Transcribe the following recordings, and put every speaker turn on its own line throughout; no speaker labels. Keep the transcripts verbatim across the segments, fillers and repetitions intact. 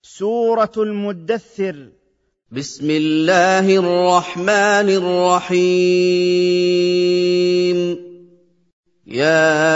سورة المدثر.
بسم الله الرحمن الرحيم. يا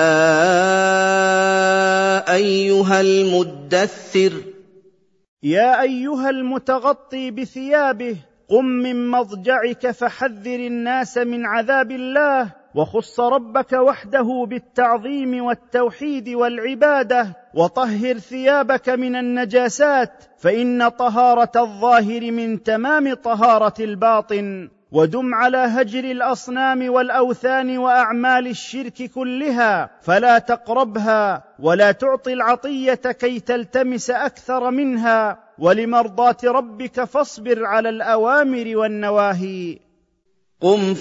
أيها المدثر،
يا أيها المتغطي بثيابه، قم من مضجعك فحذر الناس من عذاب الله، وخص ربك وحده بالتعظيم والتوحيد والعبادة، وطهر ثيابك من النجاسات، فإن طهارة الظاهر من تمام طهارة الباطن، ودم على هجر الأصنام والأوثان وأعمال الشرك كلها، فلا تقربها ولا تعطي العطية كي تلتمس أكثر منها، ولمرضاة ربك فاصبر على الأوامر والنواهي.
قم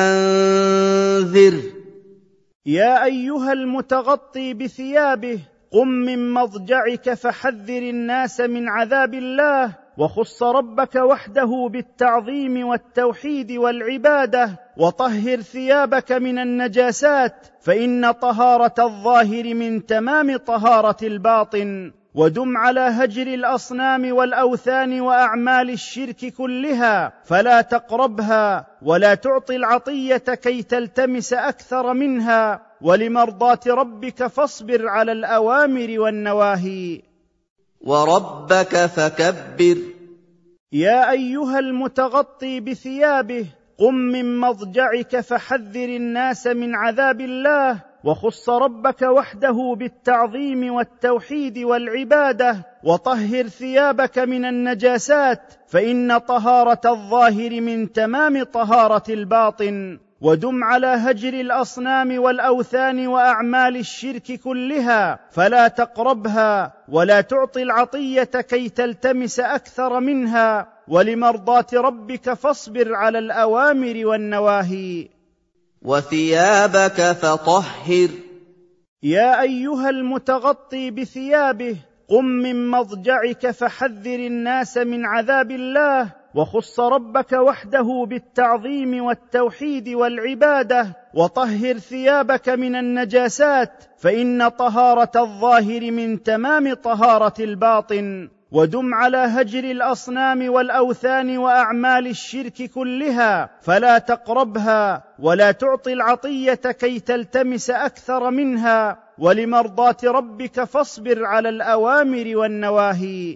فأنذر.
يا أيها المتغطي بثيابه، قم من مضجعك فحذر الناس من عذاب الله، وخص ربك وحده بالتعظيم والتوحيد والعبادة، وطهر ثيابك من النجاسات، فإن طهارة الظاهر من تمام طهارة الباطن، ودم على هجر الأصنام والأوثان وأعمال الشرك كلها، فلا تقربها ولا تعطي العطية كي تلتمس أكثر منها، ولمرضاة ربك فاصبر على الأوامر والنواهي.
وربك فكبر.
يا أيها المتغطي بثيابه، قم من مضجعك فحذر الناس من عذاب الله، وخص ربك وحده بالتعظيم والتوحيد والعبادة، وطهر ثيابك من النجاسات، فإن طهارة الظاهر من تمام طهارة الباطن، ودم على هجر الأصنام والأوثان وأعمال الشرك كلها، فلا تقربها ولا تعطي العطية كي تلتمس أكثر منها، ولمرضاة ربك فاصبر على الأوامر والنواهي.
وثيابك فطهر.
يا أيها المتغطي بثيابه، قم من مضجعك فحذر الناس من عذاب الله، وخص ربك وحده بالتعظيم والتوحيد والعبادة، وطهر ثيابك من النجاسات، فإن طهارة الظاهر من تمام طهارة الباطن، ودم على هجر الأصنام والأوثان وأعمال الشرك كلها، فلا تقربها ولا تعطي العطية كي تلتمس أكثر منها، ولمرضاة ربك فاصبر على الأوامر والنواهي.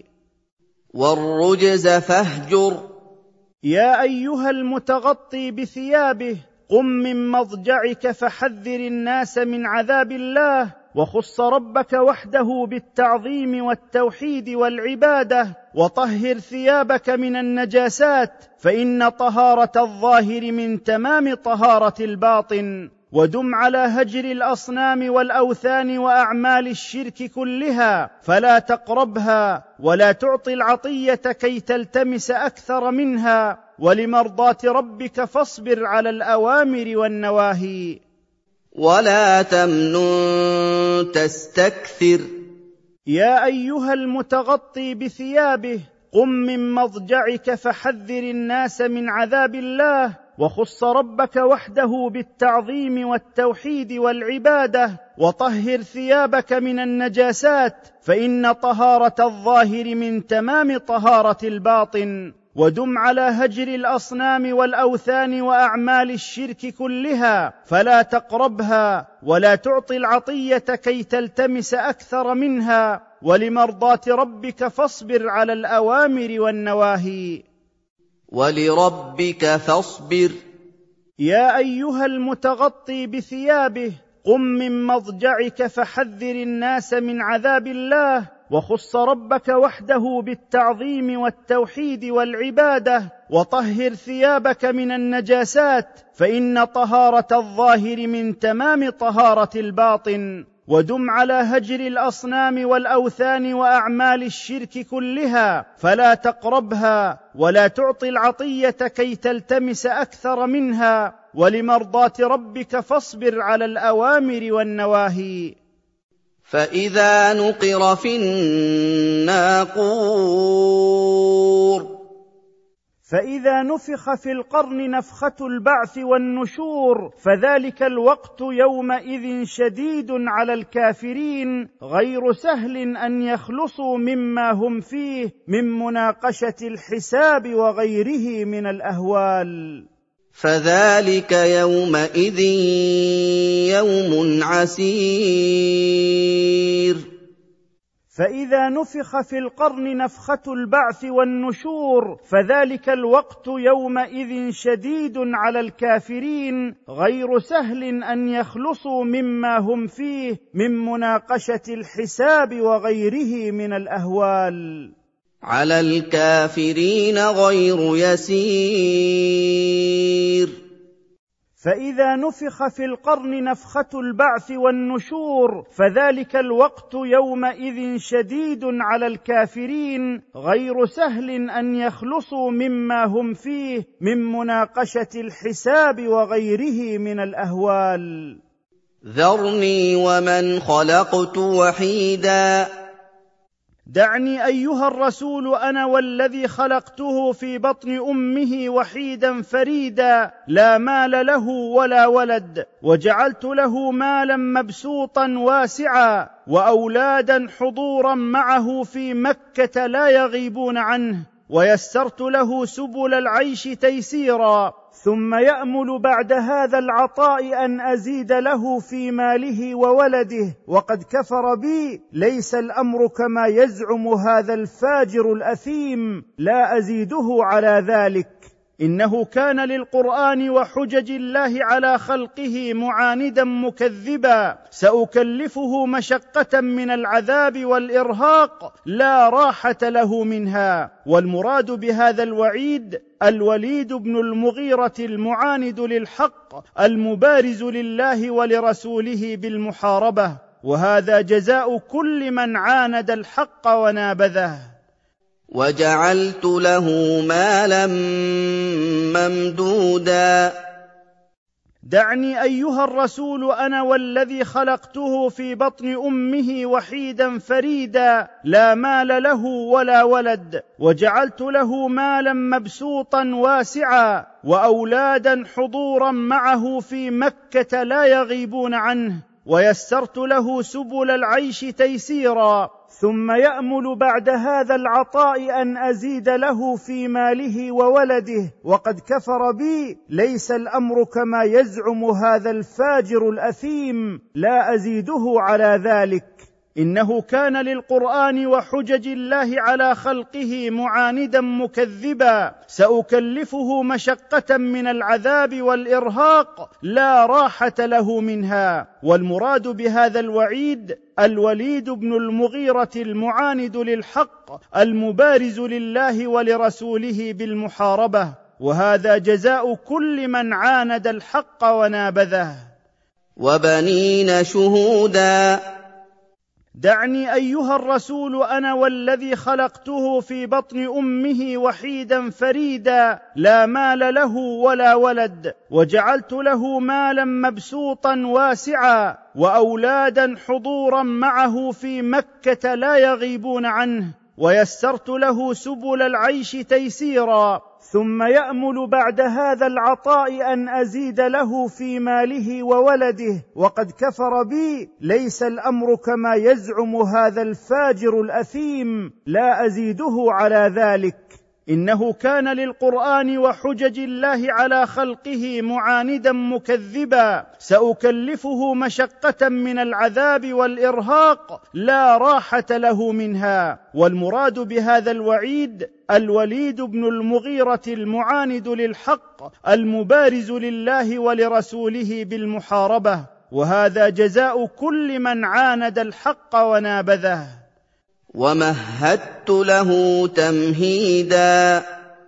والرجز فاهجر.
يا أيها المتغطي بثيابه، قم من مضجعك فحذر الناس من عذاب الله، وخص ربك وحده بالتعظيم والتوحيد والعبادة، وطهر ثيابك من النجاسات، فإن طهارة الظاهر من تمام طهارة الباطن، ودم على هجر الأصنام والأوثان وأعمال الشرك كلها، فلا تقربها ولا تعطي العطية كي تلتمس أكثر منها، ولمرضاة ربك فاصبر على الأوامر والنواهي.
ولا تمنن تستكثر.
يا أيها المتغطي بثيابه، قم من مضجعك فحذر الناس من عذاب الله، وخص ربك وحده بالتعظيم والتوحيد والعبادة، وطهر ثيابك من النجاسات، فإن طهارة الظاهر من تمام طهارة الباطن، ودم على هجر الأصنام والأوثان وأعمال الشرك كلها، فلا تقربها ولا تعطي العطية كي تلتمس أكثر منها، ولمرضاة ربك فاصبر على الأوامر والنواهي.
ولربك فاصبر.
يا أيها المتغطي بثيابه، قم من مضجعك فحذر الناس من عذاب الله، وخص ربك وحده بالتعظيم والتوحيد والعبادة، وطهر ثيابك من النجاسات، فإن طهارة الظاهر من تمام طهارة الباطن، ودم على هجر الأصنام والأوثان وأعمال الشرك كلها، فلا تقربها ولا تعطي العطية كي تلتمس أكثر منها، ولمرضاة ربك فاصبر على الأوامر والنواهي.
فإذا نقر في الناقور.
فإذا نفخ في القرن نفخة البعث والنشور فذلك الوقت يومئذ شديد على الكافرين غير سهل أن يخلصوا مما هم فيه من مناقشة الحساب وغيره من الأهوال.
فذلك يومئذ يوم عسير.
فإذا نفخ في القرن نفخة البعث والنشور فذلك الوقت يومئذ شديد على الكافرين غير سهل أن يخلصوا مما هم فيه من مناقشة الحساب وغيره من الأهوال.
على الكافرين غير يسير.
فإذا نفخ في القرن نفخة البعث والنشور فذلك الوقت يومئذ شديد على الكافرين غير سهل أن يخلصوا مما هم فيه من مناقشة الحساب وغيره من الأهوال.
ذرني ومن خلقت وحيدا.
دعني أيها الرسول أنا والذي خلقته في بطن أمه وحيدا فريدا لا مال له ولا ولد وجعلت له مالا مبسوطا واسعا وأولادا حضورا معه في مكة لا يغيبون عنه ويسرت له سبل العيش تيسيرا ثم يأمل بعد هذا العطاء أن أزيد له في ماله وولده وقد كفر بي. ليس الأمر كما يزعم هذا الفاجر الأثيم، لا أزيده على ذلك. إنه كان للقرآن وحجج الله على خلقه معاندا مكذبا، سأكلفه مشقة من العذاب والإرهاق لا راحة له منها. والمراد بهذا الوعيد الوليد بن المغيرة المعاند للحق المبارز لله ولرسوله بالمحاربة، وهذا جزاء كل من عاند الحق ونابذه.
وجعلت له مالا ممدودا.
دعني أيها الرسول أنا والذي خلقته في بطن أمه وحيدا فريدا لا مال له ولا ولد وجعلت له مالا مبسوطا واسعا وأولادا حضورا معه في مكة لا يغيبون عنه ويسرت له سبل العيش تيسيرا ثم يأمل بعد هذا العطاء أن أزيد له في ماله وولده وقد كفر بي. ليس الأمر كما يزعم هذا الفاجر الأثيم، لا أزيده على ذلك. إنه كان للقرآن وحجج الله على خلقه معاندا مكذبا، سأكلفه مشقة من العذاب والإرهاق لا راحة له منها. والمراد بهذا الوعيد الوليد بن المغيرة المعاند للحق المبارز لله ولرسوله بالمحاربة، وهذا جزاء كل من عاند الحق ونابذه.
وبنين شهودا.
دعني أيها الرسول أنا والذي خلقته في بطن أمه وحيدا فريدا لا مال له ولا ولد وجعلت له مالا مبسوطا واسعا وأولادا حضورا معه في مكة لا يغيبون عنه ويسرت له سبل العيش تيسيرا ثم يأمل بعد هذا العطاء أن أزيد له في ماله وولده وقد كفر بي. ليس الأمر كما يزعم هذا الفاجر الأثيم، لا أزيده على ذلك. إنه كان للقرآن وحجج الله على خلقه معاندا مكذبا، سأكلفه مشقة من العذاب والإرهاق لا راحة له منها. والمراد بهذا الوعيد الوليد بن المغيرة المعاند للحق المبارز لله ولرسوله بالمحاربة، وهذا جزاء كل من عاند الحق ونابذه.
ومهدت له تمهيدا.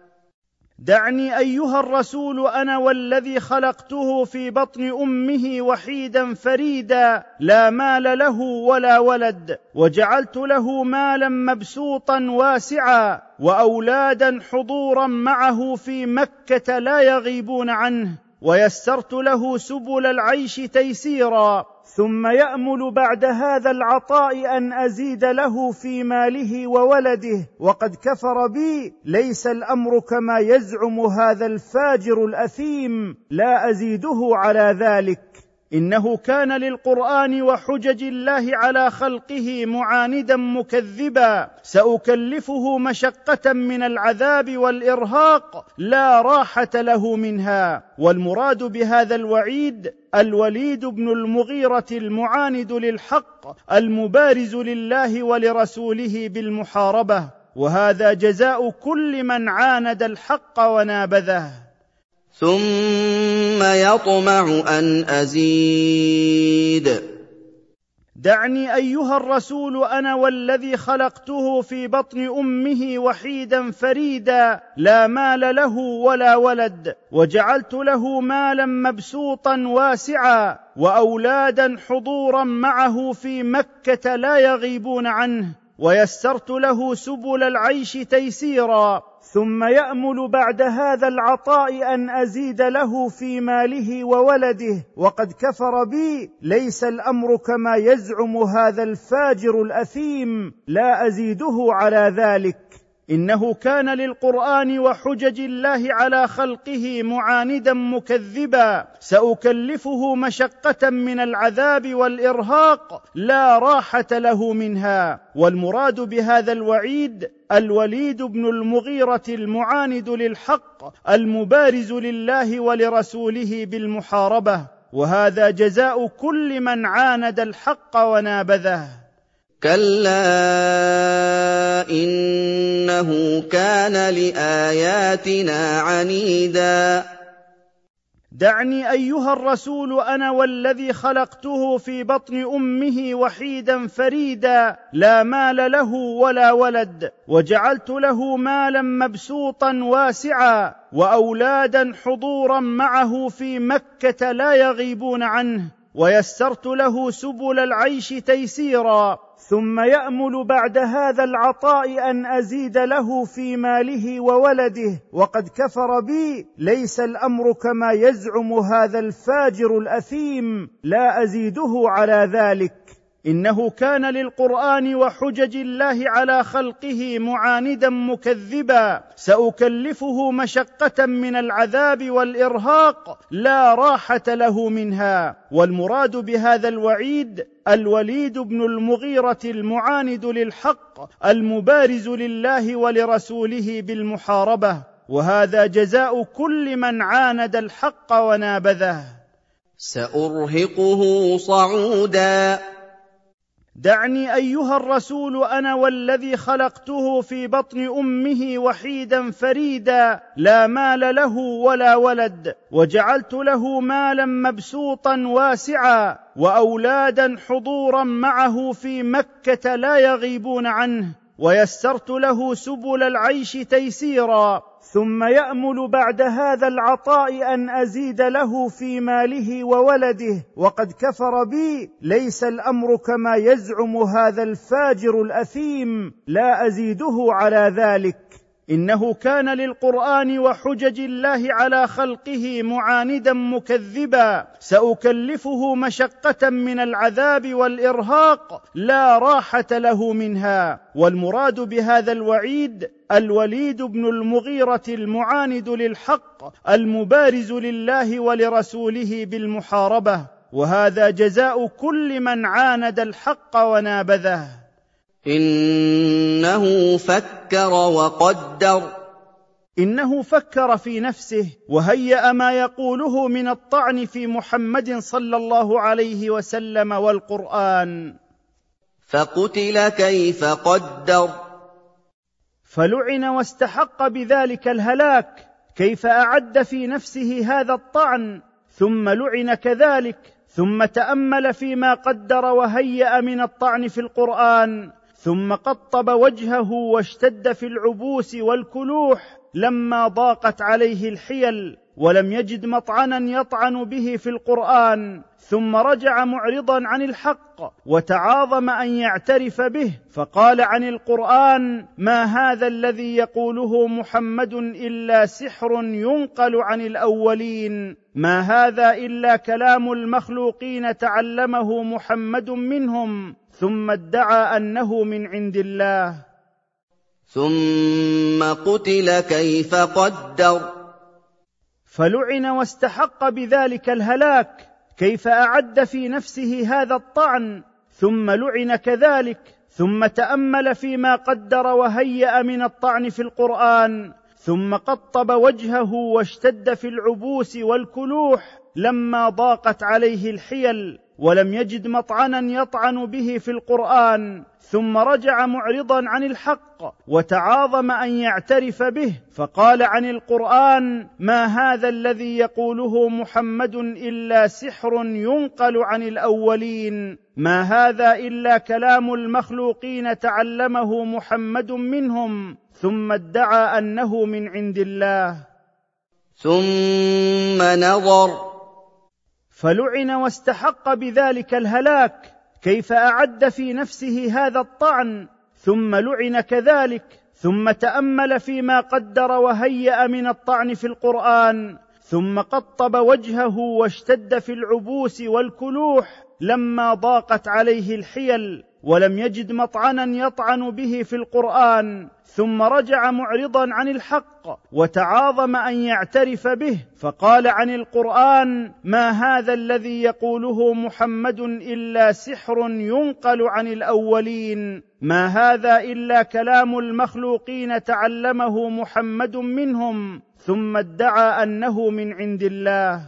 دعني أيها الرسول أنا والذي خلقته في بطن أمه وحيدا فريدا لا مال له ولا ولد وجعلت له مالا مبسوطا واسعا وأولادا حضورا معه في مكة لا يغيبون عنه ويسرت له سبل العيش تيسيرا ثم يأمل بعد هذا العطاء أن أزيد له في ماله وولده وقد كفر بي، ليس الأمر كما يزعم هذا الفاجر الأثيم، لا أزيده على ذلك. إنه كان للقرآن وحجج الله على خلقه معاندا مكذبا، سأكلفه مشقة من العذاب والإرهاق لا راحة له منها. والمراد بهذا الوعيد الوليد بن المغيرة المعاند للحق المبارز لله ولرسوله بالمحاربة، وهذا جزاء كل من عاند الحق ونابذه.
ثم يطمع أن أزيد.
دعني أيها الرسول أنا والذي خلقته في بطن أمه وحيدا فريدا، لا مال له ولا ولد، وجعلت له مالا مبسوطا واسعا، وأولادا حضورا معه في مكة لا يغيبون عنه، ويسرت له سبل العيش تيسيرا. ثم يأمل بعد هذا العطاء أن أزيد له في ماله وولده وقد كفر بي، ليس الأمر كما يزعم هذا الفاجر الأثيم، لا أزيده على ذلك. إنه كان للقرآن وحجج الله على خلقه معاندا مكذبا، سأكلفه مشقة من العذاب والإرهاق لا راحة له منها. والمراد بهذا الوعيد الوليد بن المغيرة المعاند للحق المبارز لله ولرسوله بالمحاربة، وهذا جزاء كل من عاند الحق ونابذه.
كلا إنه كان لآياتنا عنيدا.
دعني أيها الرسول أنا والذي خلقته في بطن أمه وحيدا فريدا، لا مال له ولا ولد، وجعلت له مالا مبسوطا واسعا، وأولادا حضورا معه في مكة لا يغيبون عنه، ويسرت له سبل العيش تيسيرا. ثم يأمل بعد هذا العطاء أن أزيد له في ماله وولده وقد كفر بي، ليس الأمر كما يزعم هذا الفاجر الأثيم، لا أزيده على ذلك. إنه كان للقرآن وحجج الله على خلقه معاندا مكذبا، سأكلفه مشقة من العذاب والإرهاق لا راحة له منها. والمراد بهذا الوعيد الوليد بن المغيرة المعاند للحق المبارز لله ولرسوله بالمحاربة، وهذا جزاء كل من عاند الحق ونابذه.
سأرهقه صعودا.
دعني أيها الرسول أنا والذي خلقته في بطن أمه وحيدا فريدا، لا مال له ولا ولد، وجعلت له مالا مبسوطا واسعا، وأولادا حضورا معه في مكة لا يغيبون عنه، ويسرت له سبل العيش تيسيرا. ثم يأمل بعد هذا العطاء أن أزيد له في ماله وولده وقد كفر بي، ليس الأمر كما يزعم هذا الفاجر الأثيم، لا أزيده على ذلك. إنه كان للقرآن وحجج الله على خلقه معاندا مكذبا، سأكلفه مشقة من العذاب والإرهاق لا راحة له منها. والمراد بهذا الوعيد الوليد بن المغيرة المعاند للحق المبارز لله ولرسوله بالمحاربة، وهذا جزاء كل من عاند الحق ونابذه.
إنه فكر وقدر.
إنه فكر في نفسه وهيأ ما يقوله من الطعن في محمد صلى الله عليه وسلم والقرآن.
فقتل كيف قدر.
فلعن واستحق بذلك الهلاك. كيف أعد في نفسه هذا الطعن ثم لعن كذلك، ثم تأمل فيما قدر وهيأ من الطعن في القرآن، ثم قطب وجهه واشتد في العبوس والكلوح لما ضاقت عليه الحيل، ولم يجد مطعنا يطعن به في القرآن، ثم رجع معرضا عن الحق وتعاظم أن يعترف به، فقال عن القرآن: ما هذا الذي يقوله محمد إلا سحر ينقل عن الأولين، ما هذا إلا كلام المخلوقين تعلمه محمد منهم، ثم ادعى أنه من عند الله.
ثم قتل كيف قدر.
فلعن واستحق بذلك الهلاك، كيف أعد في نفسه هذا الطعن، ثم لعن كذلك، ثم تأمل فيما قدر وهيأ من الطعن في القرآن، ثم قطب وجهه واشتد في العبوس والكلوح لما ضاقت عليه الحيل، ولم يجد مطعنا يطعن به في القرآن، ثم رجع معرضا عن الحق وتعاظم أن يعترف به، فقال عن القرآن: ما هذا الذي يقوله محمد إلا سحر ينقل عن الأولين، ما هذا إلا كلام المخلوقين تعلمه محمد منهم، ثم ادعى أنه من عند الله.
ثم نظر.
فلعن واستحق بذلك الهلاك، كيف أعد في نفسه هذا الطعن، ثم لعن كذلك، ثم تأمل فيما قدر وهيأ من الطعن في القرآن، ثم قطب وجهه واشتد في العبوس والكلوح لما ضاقت عليه الحيل، ولم يجد مطعنا يطعن به في القرآن، ثم رجع معرضا عن الحق وتعاظم أن يعترف به، فقال عن القرآن: ما هذا الذي يقوله محمد إلا سحر ينقل عن الأولين، ما هذا إلا كلام المخلوقين تعلمه محمد منهم، ثم ادعى أنه من عند الله.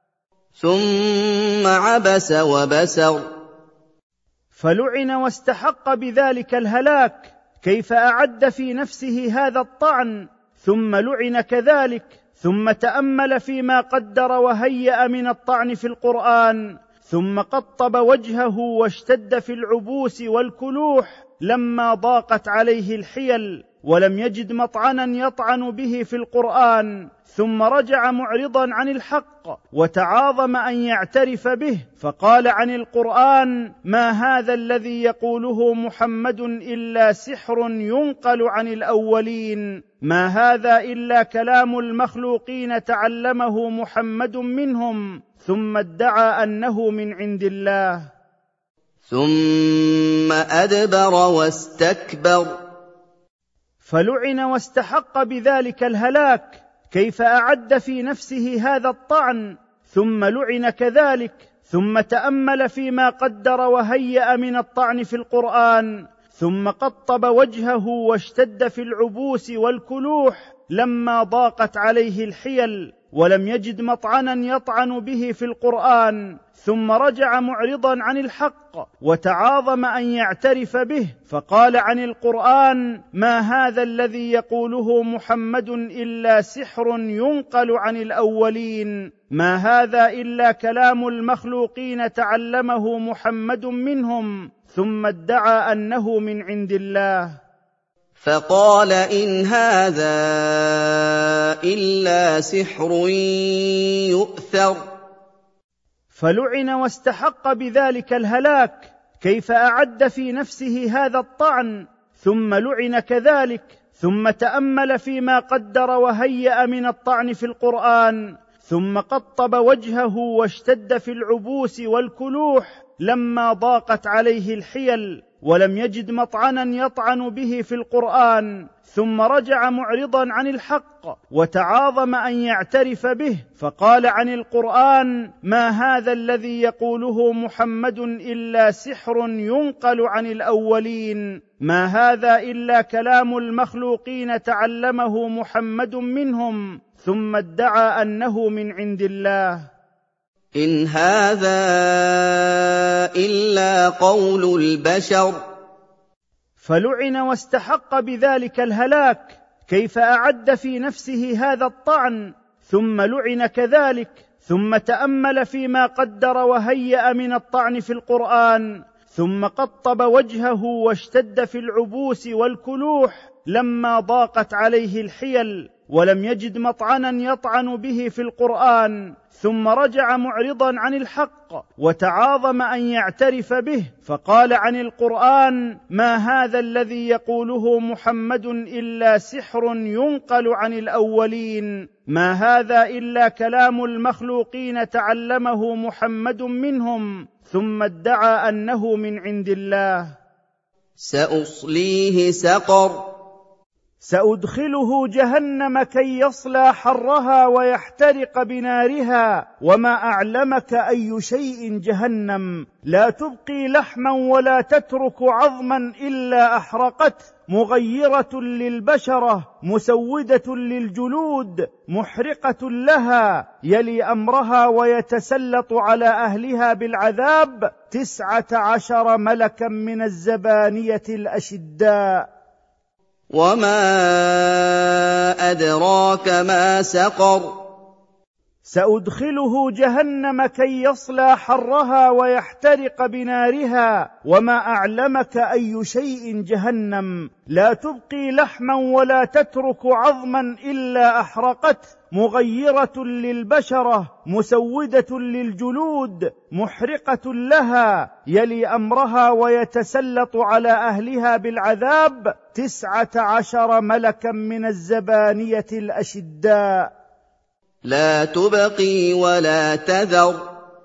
ثم عبس وبسر.
فلعن واستحق بذلك الهلاك، كيف أعد في نفسه هذا الطعن، ثم لعن كذلك، ثم تأمل فيما قدر وهيأ من الطعن في القرآن، ثم قطب وجهه واشتد في العبوس والكلوح لما ضاقت عليه الحيل، ولم يجد مطعنا يطعن به في القرآن، ثم رجع معرضا عن الحق وتعاظم أن يعترف به، فقال عن القرآن: ما هذا الذي يقوله محمد إلا سحر ينقل عن الأولين، ما هذا إلا كلام المخلوقين تعلمه محمد منهم، ثم ادعى أنه من عند الله.
ثم أدبر واستكبر.
فلعن واستحق بذلك الهلاك، كيف أعد في نفسه هذا الطعن، ثم لعن كذلك، ثم تأمل فيما قدر وهيأ من الطعن في القرآن، ثم قطب وجهه واشتد في العبوس والكلوح لما ضاقت عليه الحيل، ولم يجد مطعنا يطعن به في القرآن، ثم رجع معرضا عن الحق وتعاظم أن يعترف به، فقال عن القرآن: ما هذا الذي يقوله محمد إلا سحر ينقل عن الأولين، ما هذا إلا كلام المخلوقين تعلمه محمد منهم، ثم ادعى أنه من عند الله.
فقال إن هذا إلا سحر يؤثر.
فلعن واستحق بذلك الهلاك، كيف أعد في نفسه هذا الطعن، ثم لعن كذلك، ثم تأمل فيما قدر وهيأ من الطعن في القرآن، ثم قطب وجهه واشتد في العبوس والكلوح لما ضاقت عليه الحيل، ولم يجد مطعنا يطعن به في القرآن، ثم رجع معرضا عن الحق وتعاظم أن يعترف به، فقال عن القرآن: ما هذا الذي يقوله محمد إلا سحر ينقل عن الأولين، ما هذا إلا كلام المخلوقين تعلمه محمد منهم، ثم ادعى أنه من عند الله.
إن هذا إلا قول البشر.
فلعن واستحق بذلك الهلاك، كيف أعد في نفسه هذا الطعن، ثم لعن كذلك، ثم تأمل فيما قدر وهيأ من الطعن في القرآن، ثم قطب وجهه واشتد في العبوس والكلوح لما ضاقت عليه الحيل، ولم يجد مطعنا يطعن به في القرآن، ثم رجع معرضا عن الحق وتعاظم أن يعترف به، فقال عن القرآن: ما هذا الذي يقوله محمد إلا سحر ينقل عن الأولين، ما هذا إلا كلام المخلوقين تعلمه محمد منهم، ثم ادعى أنه من عند الله.
سأصليه سقر
سأدخله جهنم كي يصلى حرها ويحترق بنارها، وما أعلمك أي شيء جهنم، لا تبقي لحما ولا تترك عظما إلا أحرقته، مغيرة للبشرة مسودة للجلود محرقة لها، يلي أمرها ويتسلط على أهلها بالعذاب تسعة عشر ملكا من الزبانية الأشداء.
وما أدراك ما سقر
سأدخله جهنم كي يصلى حرها ويحترق بنارها، وما أعلمك أي شيء جهنم، لا تبقي لحما ولا تترك عظما إلا أحرقته، مغيرة للبشرة مسودة للجلود محرقة لها، يلي أمرها ويتسلط على أهلها بالعذاب تسعة عشر ملكا من الزبانية الأشداء.
لا تبقي ولا تذر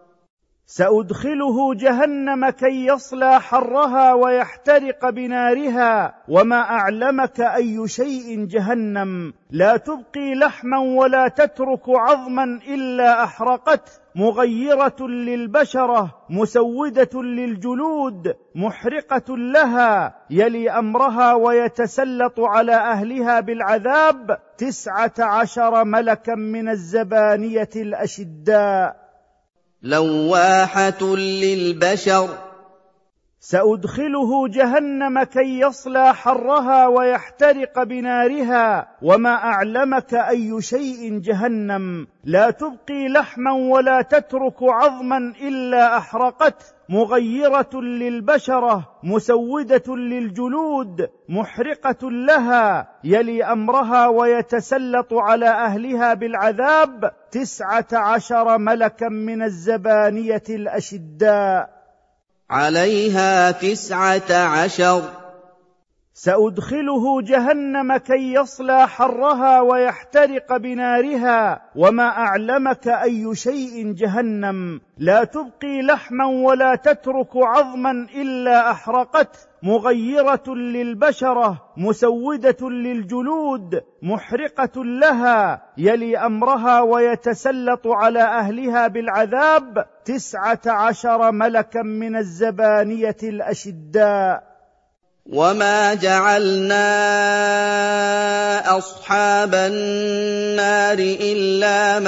سأدخله جهنم كي يصلى حرها ويحترق بنارها، وما أعلمك أي شيء جهنم، لا تبقي لحما ولا تترك عظما إلا أحرقته، مغيرة للبشرة مسودة للجلود محرقة لها، يلي أمرها ويتسلط على أهلها بالعذاب تسعة عشر ملكا من الزبانية الأشداء.
لواحة للبشر
سأدخله جهنم كي يصلى حرها ويحترق بنارها، وما أعلمك أي شيء جهنم، لا تبقي لحما ولا تترك عظما إلا أحرقته، مغيرة للبشرة مسودة للجلود محرقة لها، يلي أمرها ويتسلط على أهلها بالعذاب تسعة عشر ملكا من الزبانية الأشداء.
عليها تسعة عشر
سأدخله جهنم كي يصلى حرها ويحترق بنارها، وما أعلمك أي شيء جهنم، لا تبقي لحما ولا تترك عظما إلا أحرقته، مغيرة للبشرة مسودة للجلود محرقة لها، يلي أمرها ويتسلط على أهلها بالعذاب تسعة عشر ملكا من الزبانية الأشداء.
وما جعلنا أصحاب النار إلا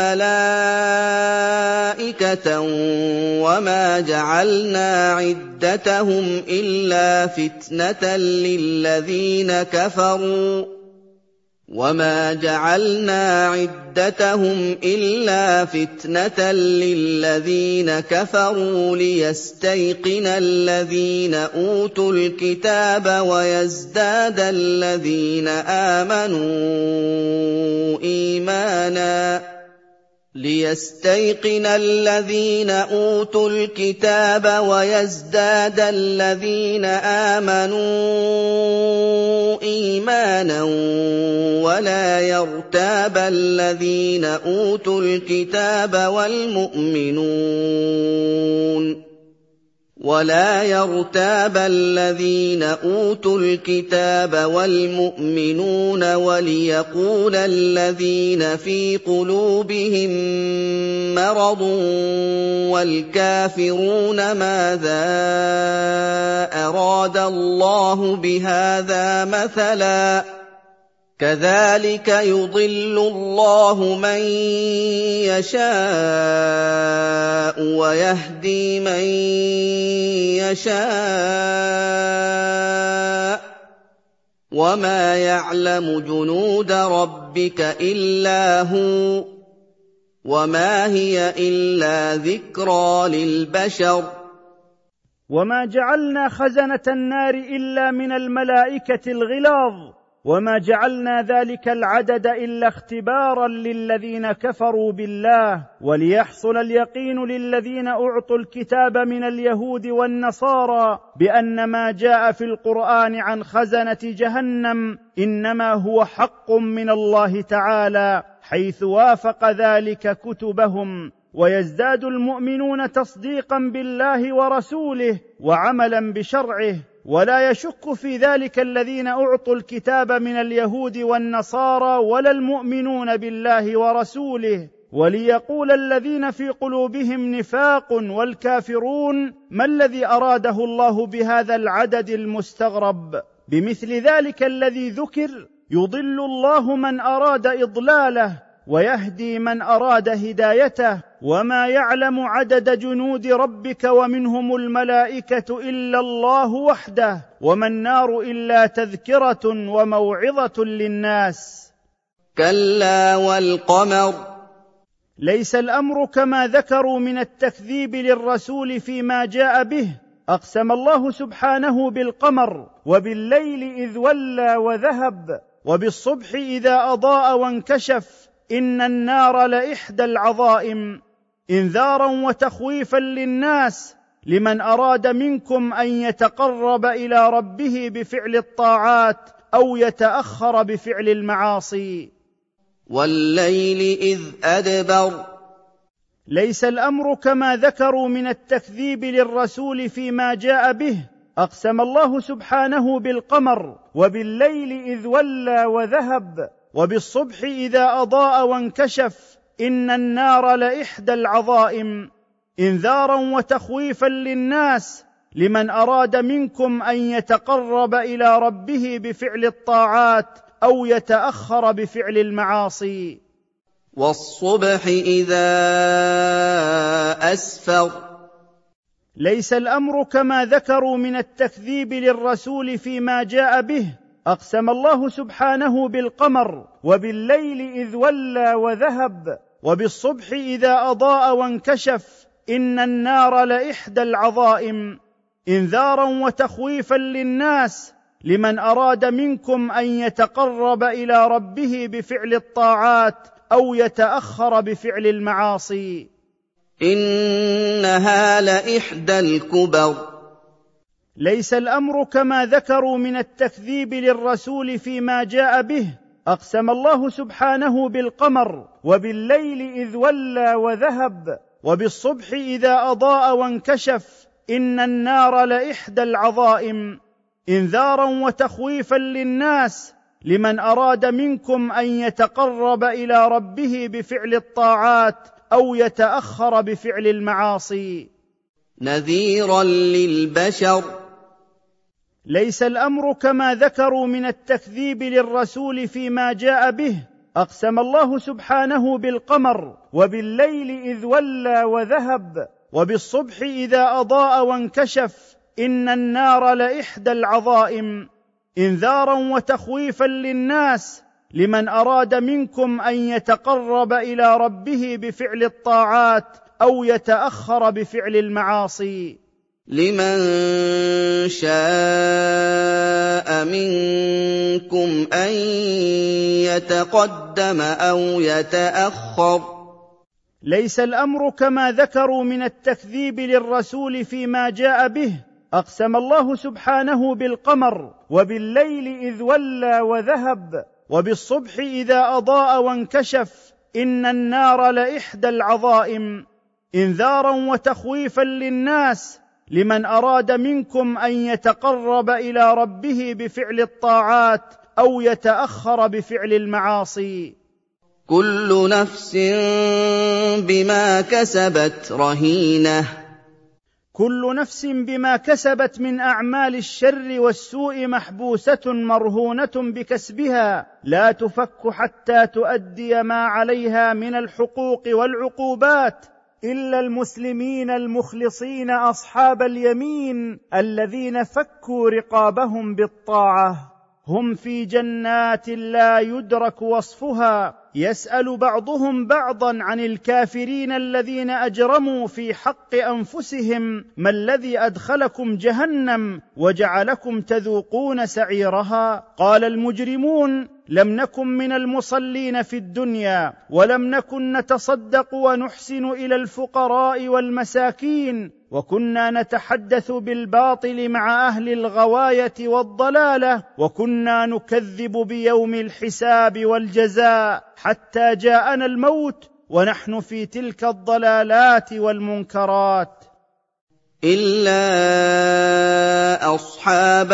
ملائكة وما جعلنا عدتهم إلا فتنة للذين كفروا وما جعلنا عدتهم إلا فتنة للذين كفروا ليستيقن الذين أوتوا الكتاب ويزداد الذين آمنوا إيمانا ليستيقن الذين أوتوا الكتاب ويزداد الذين آمنوا إيمانا ولا يرتاب الذين أوتوا الكتاب والمؤمنون ولا يرتاب الذين أوتوا الكتاب والمؤمنون وليقول الذين في قلوبهم مرض والكافرون ماذا أراد الله بهذا مثلا كذلك يضل الله من يشاء ويهدي من يشاء وما يعلم جنود ربك إلا هو وما هي إلا ذكرى للبشر.
وما جعلنا خزنة النار إلا من الملائكة الغلاظ وما جعلنا ذلك العدد إلا اختبارا للذين كفروا بالله وليحصل اليقين للذين أعطوا الكتاب من اليهود والنصارى بأن ما جاء في القرآن عن خزنة جهنم إنما هو حق من الله تعالى، حيث وافق ذلك كتبهم، ويزداد المؤمنون تصديقا بالله ورسوله وعملا بشرعه، ولا يشك في ذلك الذين أعطوا الكتاب من اليهود والنصارى ولا المؤمنون بالله ورسوله، وليقول الذين في قلوبهم نفاق والكافرون ما الذي أراده الله بهذا العدد المستغرب. بمثل ذلك الذي ذكر يضل الله من أراد إضلاله ويهدي من أراد هدايته، وما يعلم عدد جنود ربك ومنهم الملائكة إلا الله وحده، وما النار إلا تذكرة وموعظة للناس.
كلا والقمر.
ليس الأمر كما ذكروا من التكذيب للرسول فيما جاء به. أقسم الله سبحانه بالقمر وبالليل إذ ولى وذهب وبالصبح إذا أضاء وانكشف إن النار لإحدى العظائم، إنذارا وتخويفا للناس لمن أراد منكم أن يتقرب إلى ربه بفعل الطاعات أو يتأخر بفعل المعاصي.
والليل إذ أدبر.
ليس الأمر كما ذكروا من التكذيب للرسول فيما جاء به. أقسم الله سبحانه بالقمر وبالليل إذ ولى وذهب وبالصبح إذا أضاء وانكشف إن النار لإحدى العظائم، إنذارا وتخويفا للناس لمن أراد منكم أن يتقرب إلى ربه بفعل الطاعات أو يتأخر بفعل المعاصي.
والصبح إذا أسفر.
ليس الأمر كما ذكروا من التكذيب للرسول فيما جاء به. أقسم الله سبحانه بالقمر وبالليل إذ ولى وذهب وبالصبح إذا أضاء وانكشف إن النار لإحدى العظائم، إنذارا وتخويفا للناس لمن أراد منكم أن يتقرب إلى ربه بفعل الطاعات أو يتأخر بفعل المعاصي.
إنها لإحدى الكبر.
ليس الأمر كما ذكروا من التكذيب للرسول فيما جاء به. أقسم الله سبحانه بالقمر وبالليل إذ ولى وذهب وبالصبح إذا أضاء وانكشف إن النار لإحدى العظائم، إنذارا وتخويفا للناس لمن أراد منكم أن يتقرب إلى ربه بفعل الطاعات أو يتأخر بفعل المعاصي.
نذيرا للبشر.
ليس الأمر كما ذكروا من التكذيب للرسول فيما جاء به. أقسم الله سبحانه بالقمر وبالليل إذ ولى وذهب وبالصبح إذا أضاء وانكشف إن النار لإحدى العظائم، إنذارا وتخويفا للناس لمن أراد منكم أن يتقرب إلى ربه بفعل الطاعات أو يتأخر بفعل المعاصي.
لمن شاء منكم أن يتقدم أو يتأخر.
ليس الأمر كما ذكروا من التكذيب للرسول فيما جاء به. أقسم الله سبحانه بالقمر وبالليل إذ ولى وذهب وبالصبح إذا أضاء وانكشف إن النار لإحدى العظائم، إنذارا وتخويفا للناس لمن أراد منكم أن يتقرب إلى ربه بفعل الطاعات أو يتأخر بفعل المعاصي.
كل نفس بما كسبت رهينة.
كل نفس بما كسبت من أعمال الشر والسوء محبوسة مرهونة بكسبها، لا تفك حتى تؤدي ما عليها من الحقوق والعقوبات، إلا المسلمين المخلصين أصحاب اليمين الذين فكوا رقابهم بالطاعة، هم في جنات لا يدرك وصفها يسأل بعضهم بعضا عن الكافرين الذين أجرموا في حق أنفسهم: ما الذي أدخلكم جهنم وجعلكم تذوقون سعيرها؟ قال المجرمون: لم نكن من المصلين في الدنيا، ولم نكن نتصدق ونحسن إلى الفقراء والمساكين، وكنا نتحدث بالباطل مع أهل الغواية والضلالة، وكنا نكذب بيوم الحساب والجزاء حتى جاءنا الموت ونحن في تلك الضلالات والمنكرات.
إلا أصحاب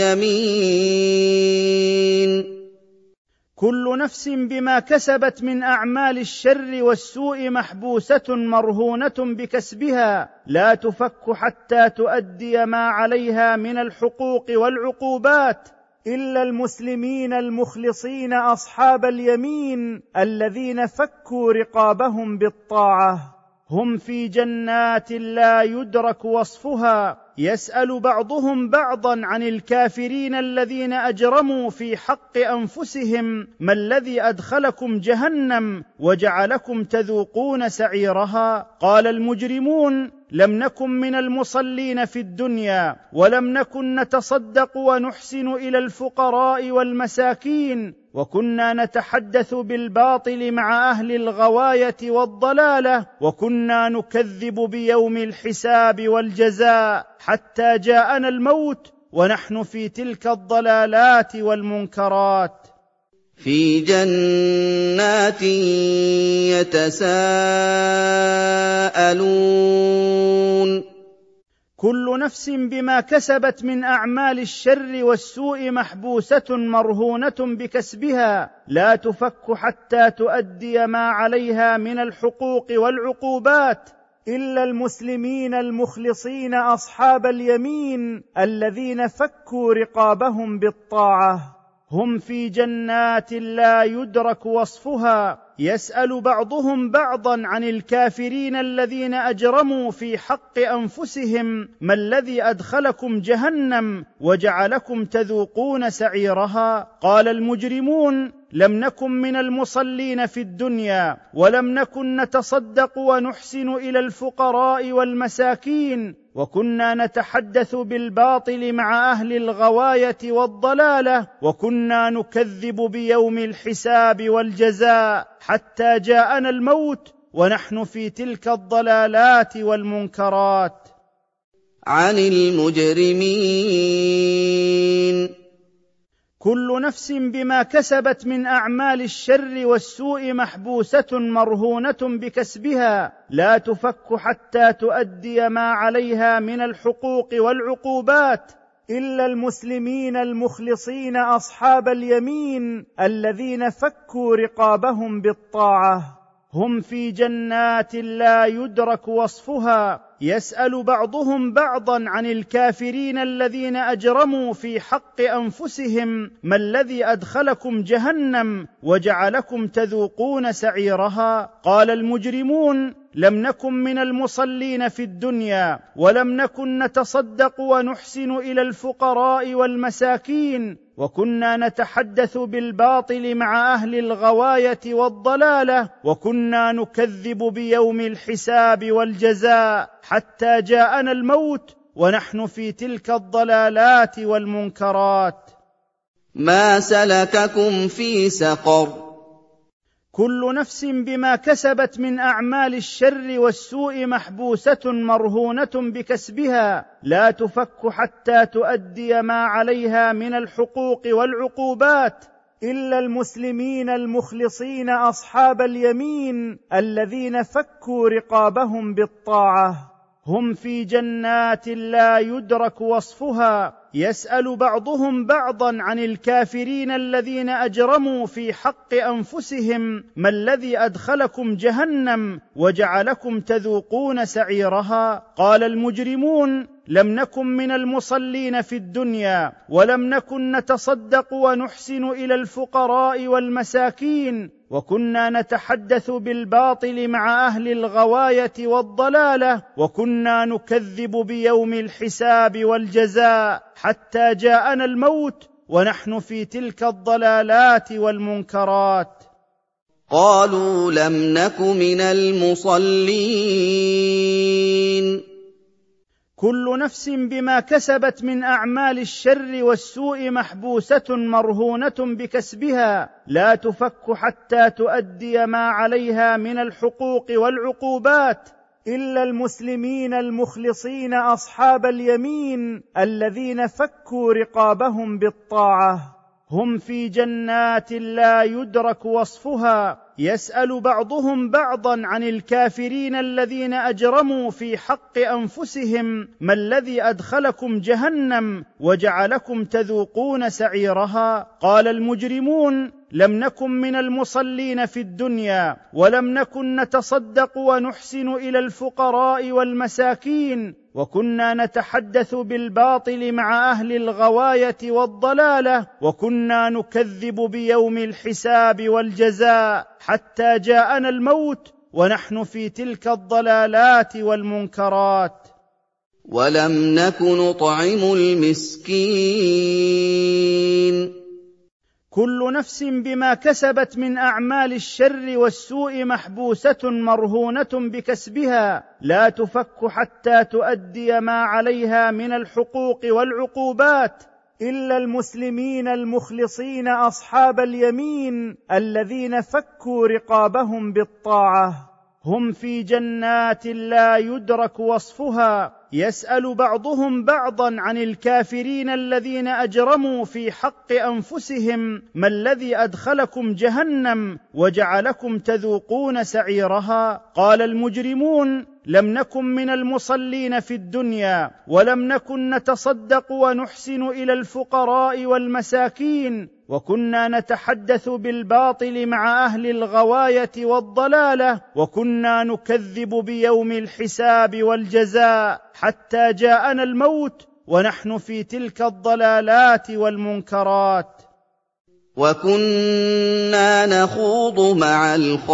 اليمين
كل نفس بما كسبت من أعمال الشر والسوء محبوسة مرهونة بكسبها، لا تفك حتى تؤدي ما عليها من الحقوق والعقوبات، إلا المسلمين المخلصين أصحاب اليمين الذين فكوا رقابهم بالطاعة، هم في جنات لا يدرك وصفها. يسأل بعضهم بعضا عن الكافرين الذين أجرموا في حق أنفسهم: ما الذي أدخلكم جهنم وجعلكم تذوقون سعيرها؟ قال المجرمون: لم نكن من المصلين في الدنيا، ولم نكن نتصدق ونحسن إلى الفقراء والمساكين، وكنا نتحدث بالباطل مع أهل الغواية والضلالة، وكنا نكذب بيوم الحساب والجزاء حتى جاءنا الموت ونحن في تلك الضلالات والمنكرات.
في جنات يتساءلون
كل نفس بما كسبت من أعمال الشر والسوء محبوسة مرهونة بكسبها، لا تفك حتى تؤدي ما عليها من الحقوق والعقوبات، إلا المسلمين المخلصين أصحاب اليمين الذين فكوا رقابهم بالطاعة، هم في جنات لا يدرك وصفها. يسأل بعضهم بعضا عن الكافرين الذين أجرموا في حق أنفسهم: ما الذي أدخلكم جهنم وجعلكم تذوقون سعيرها؟ قال المجرمون: لم نكن من المصلين في الدنيا، ولم نكن نتصدق ونحسن إلى الفقراء والمساكين، وكنا نتحدث بالباطل مع أهل الغواية والضلالة، وكنا نكذب بيوم الحساب والجزاء حتى جاءنا الموت ونحن في تلك الضلالات والمنكرات.
عن المجرمين
كل نفس بما كسبت من أعمال الشر والسوء محبوسة مرهونة بكسبها، لا تفك حتى تؤدي ما عليها من الحقوق والعقوبات، إلا المسلمين المخلصين أصحاب اليمين الذين فكوا رقابهم بالطاعة، هم في جنات لا يدرك وصفها. يسأل بعضهم بعضا عن الكافرين الذين أجرموا في حق أنفسهم: ما الذي أدخلكم جهنم وجعلكم تذوقون سعيرها؟ قال المجرمون: لم نكن من المصلين في الدنيا، ولم نكن نتصدق ونحسن إلى الفقراء والمساكين، وكنا نتحدث بالباطل مع أهل الغواية والضلالة، وكنا نكذب بيوم الحساب والجزاء حتى جاءنا الموت ونحن في تلك الضلالات والمنكرات.
ما سلككم في سقر
كل نفس بما كسبت من أعمال الشر والسوء محبوسة مرهونة بكسبها، لا تفك حتى تؤدي ما عليها من الحقوق والعقوبات، إلا المسلمين المخلصين أصحاب اليمين الذين فكوا رقابهم بالطاعة، هم في جنات لا يدرك وصفها. يسأل بعضهم بعضا عن الكافرين الذين أجرموا في حق أنفسهم: ما الذي أدخلكم جهنم وجعلكم تذوقون سعيرها؟ قال المجرمون: لم نكن من المصلين في الدنيا، ولم نكن نتصدق ونحسن إلى الفقراء والمساكين، وكنا نتحدث بالباطل مع أهل الغواية والضلالة، وكنا نكذب بيوم الحساب والجزاء حتى جاءنا الموت ونحن في تلك الضلالات والمنكرات.
قَالُوا لَمْ نَكُ مِنَ الْمُصَلِّينَ
كل نفس بما كسبت من أعمال الشر والسوء محبوسة مرهونة بكسبها لا تفك حتى تؤدي ما عليها من الحقوق والعقوبات إلا المسلمين المخلصين أصحاب اليمين الذين فكوا رقابهم بالطاعة هم في جنات لا يدرك وصفها يسأل بعضهم بعضا عن الكافرين الذين أجرموا في حق أنفسهم ما الذي أدخلكم جهنم وجعلكم تذوقون سعيرها قال المجرمون لم نكن من المصلين في الدنيا ولم نكن نتصدق ونحسن إلى الفقراء والمساكين وكنا نتحدث بالباطل مع أهل الغواية والضلالة وكنا نكذب بيوم الحساب والجزاء حتى جاءنا الموت ونحن في تلك الضلالات والمنكرات
ولم نك نطعم المسكين
كل نفس بما كسبت من أعمال الشر والسوء محبوسة مرهونة بكسبها لا تفك حتى تؤدي ما عليها من الحقوق والعقوبات إلا المسلمين المخلصين أصحاب اليمين الذين فكوا رقابهم بالطاعة هم في جنات لا يدرك وصفها يسأل بعضهم بعضا عن الكافرين الذين أجرموا في حق أنفسهم ما الذي أدخلكم جهنم وجعلكم تذوقون سعيرها قال المجرمون لم نكن من المصلين في الدنيا ولم نكن نتصدق ونحسن إلى الفقراء والمساكين وكنا نتحدث بالباطل مع أهل الغواية والضلالة وكنا نكذب بيوم الحساب والجزاء حتى جاءنا الموت ونحن في تلك الضلالات والمنكرات
وكنا نخوض مع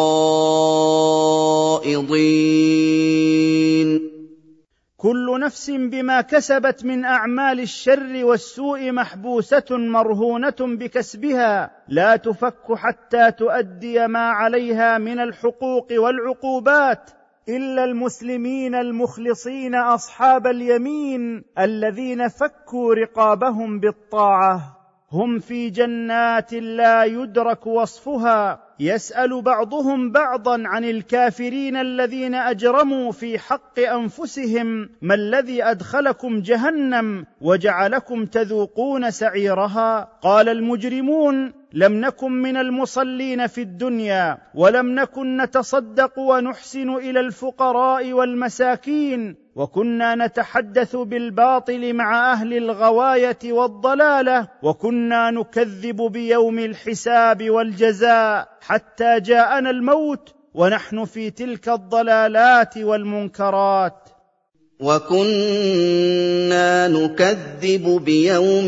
الخائضين
كل نفس بما كسبت من أعمال الشر والسوء محبوسة مرهونة بكسبها لا تفك حتى تؤدي ما عليها من الحقوق والعقوبات إلا المسلمين المخلصين أصحاب اليمين الذين فكوا رقابهم بالطاعة هم في جنات لا يدرك وصفها يسأل بعضهم بعضا عن الكافرين الذين أجرموا في حق أنفسهم ما الذي أدخلكم جهنم وجعلكم تذوقون سعيرها قال المجرمون لم نكن من المصلين في الدنيا ولم نكن نتصدق ونحسن إلى الفقراء والمساكين وكنا نتحدث بالباطل مع أهل الغواية والضلالة وكنا نكذب بيوم الحساب والجزاء حتى جاءنا الموت ونحن في تلك الضلالات والمنكرات
وكنا نكذب بيوم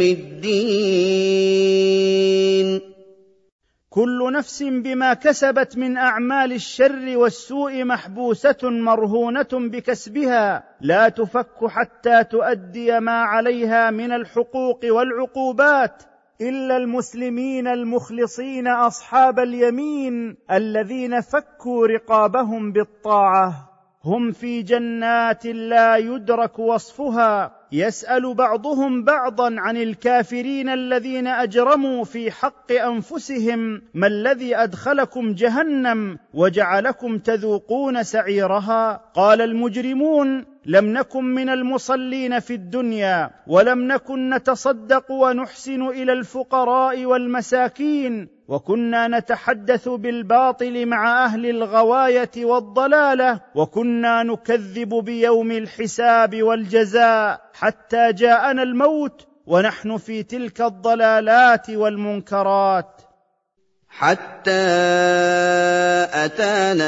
الدين
كل نفس بما كسبت من أعمال الشر والسوء محبوسة مرهونة بكسبها لا تفك حتى تؤدي ما عليها من الحقوق والعقوبات إلا المسلمين المخلصين أصحاب اليمين الذين فكوا رقابهم بالطاعة هم في جنات لا يدرك وصفها يسأل بعضهم بعضا عن الكافرين الذين أجرموا في حق أنفسهم ما الذي أدخلكم جهنم وجعلكم تذوقون سعيرها قال المجرمون لم نكن من المصلين في الدنيا ولم نكن نتصدق ونحسن إلى الفقراء والمساكين وكنا نتحدث بالباطل مع أهل الغواية والضلالة وكنا نكذب بيوم الحساب والجزاء حتى جاءنا الموت ونحن في تلك الضلالات والمنكرات
حتى أتانا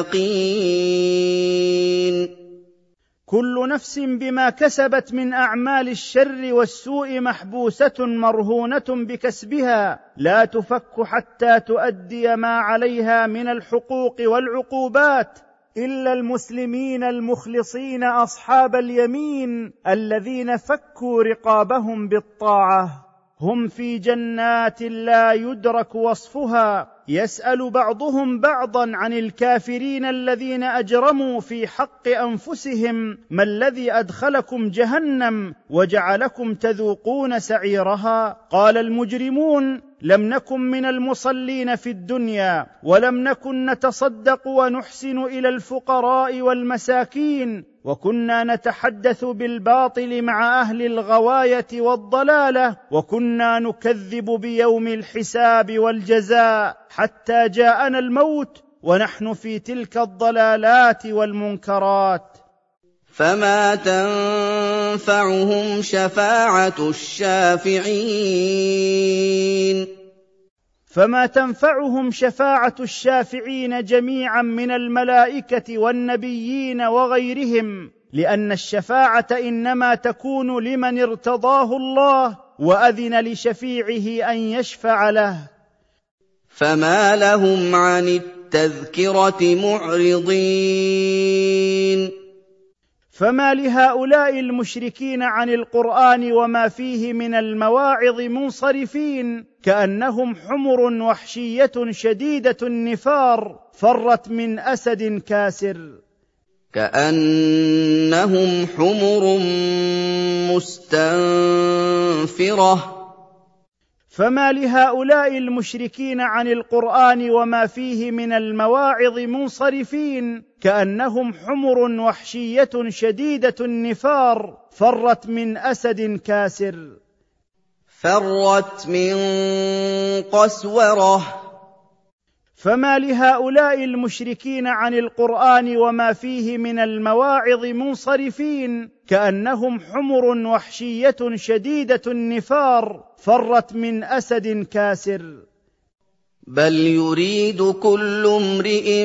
اليقين
كل نفس بما كسبت من أعمال الشر والسوء محبوسة مرهونة بكسبها لا تفك حتى تؤدي ما عليها من الحقوق والعقوبات إلا المسلمين المخلصين أصحاب اليمين الذين فكوا رقابهم بالطاعة هم في جنات لا يدرك وصفها يسأل بعضهم بعضا عن الكافرين الذين أجرموا في حق أنفسهم: ما الذي أدخلكم جهنم وجعلكم تذوقون سعيرها؟ قال المجرمون: لم نكن من المصلين في الدنيا، ولم نكن نتصدق ونحسن إلى الفقراء والمساكين، وكنا نتحدث بالباطل مع أهل الغواية والضلالة، وكنا نكذب بيوم الحساب والجزاء حتى جاءنا الموت ونحن في تلك الضلالات والمنكرات.
فما تنفعهم شفاعة الشافعين
فما تنفعهم شفاعة الشافعين جميعا من الملائكة والنبيين وغيرهم، لأن الشفاعة إنما تكون لمن ارتضاه الله وأذن لشفيعه أن يشفع له.
فما لهم عن التذكرة معرضين
فما لهؤلاء المشركين عن القرآن وما فيه من المواعظ منصرفين، كأنهم حمر وحشية شديدة النفار فرت من أسد كاسر.
كأنهم حمر مستنفرة.
فما لهؤلاء المشركين عن القرآن وما فيه من المواعظ منصرفين، كأنهم حمر وحشية شديدة النفار فرت من أسد كاسر.
فرت من قسورة.
فما لهؤلاء المشركين عن القرآن وما فيه من المواعظ منصرفين، كأنهم حمر وحشية شديدة النفار فرت من أسد كاسر.
بل يريد كل امرئ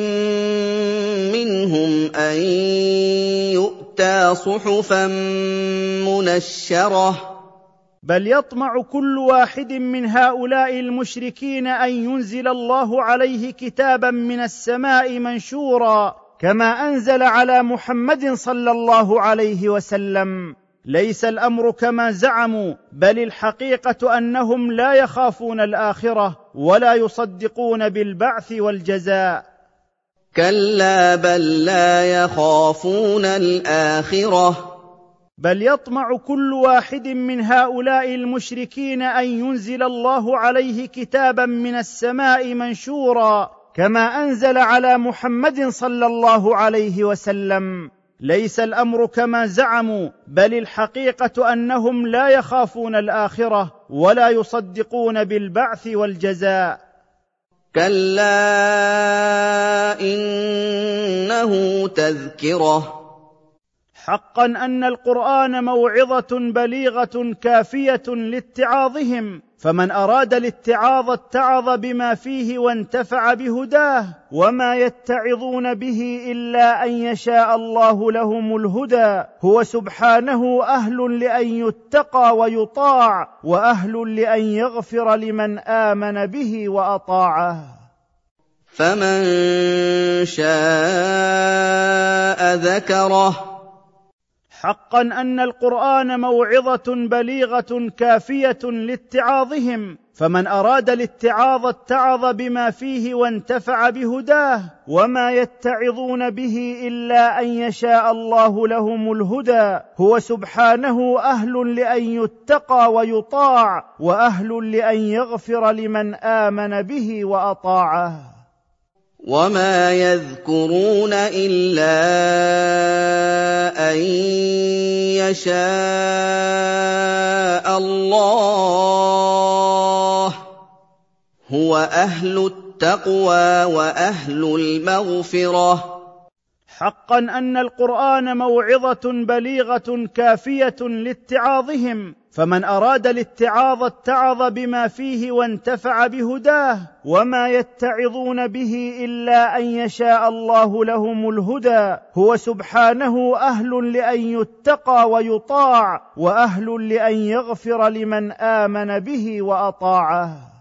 منهم أن يؤتى صحفا منشرة.
بل يطمع كل واحد من هؤلاء المشركين أن ينزل الله عليه كتابا من السماء منشورا، كما أنزل على محمد صلى الله عليه وسلم. ليس الأمر كما زعموا، بل الحقيقة أنهم لا يخافون الآخرة ولا يصدقون بالبعث والجزاء.
كلا بل لا يخافون الآخرة.
بل يطمع كل واحد من هؤلاء المشركين أن ينزل الله عليه كتابا من السماء منشورا، كما أنزل على محمد صلى الله عليه وسلم. ليس الأمر كما زعموا، بل الحقيقة أنهم لا يخافون الآخرة ولا يصدقون بالبعث والجزاء.
كلا إنه تذكرة.
حقا أن القرآن موعظة بليغة كافية لاتعاظهم، فمن أراد الاتعاظ اتعظ بما فيه وانتفع بهداه، وما يتعظون به إلا أن يشاء الله لهم الهدى. هو سبحانه أهل لأن يتقى ويطاع، وأهل لأن يغفر لمن آمن به وأطاعه.
فمن شاء ذكره.
حقا أن القرآن موعظة بليغة كافية لاتعاظهم، فمن أراد الاتعاظ اتعظ بما فيه وانتفع بهداه، وما يتعظون به إلا أن يشاء الله لهم الهدى. هو سبحانه أهل لأن يتقى ويطاع، وأهل لأن يغفر لمن آمن به وأطاعه.
وما يذكرون إلا أن يشاء الله. هو أهل التقوى وأهل المغفرة.
حقا أن القرآن موعظة بليغة كافية لاتعاظهم، فمن أراد الاتعاظ اتعظ بما فيه وانتفع بهداه، وما يتعظون به إلا أن يشاء الله لهم الهدى. هو سبحانه أهل لأن يتقى ويطاع، وأهل لأن يغفر لمن آمن به وأطاعه.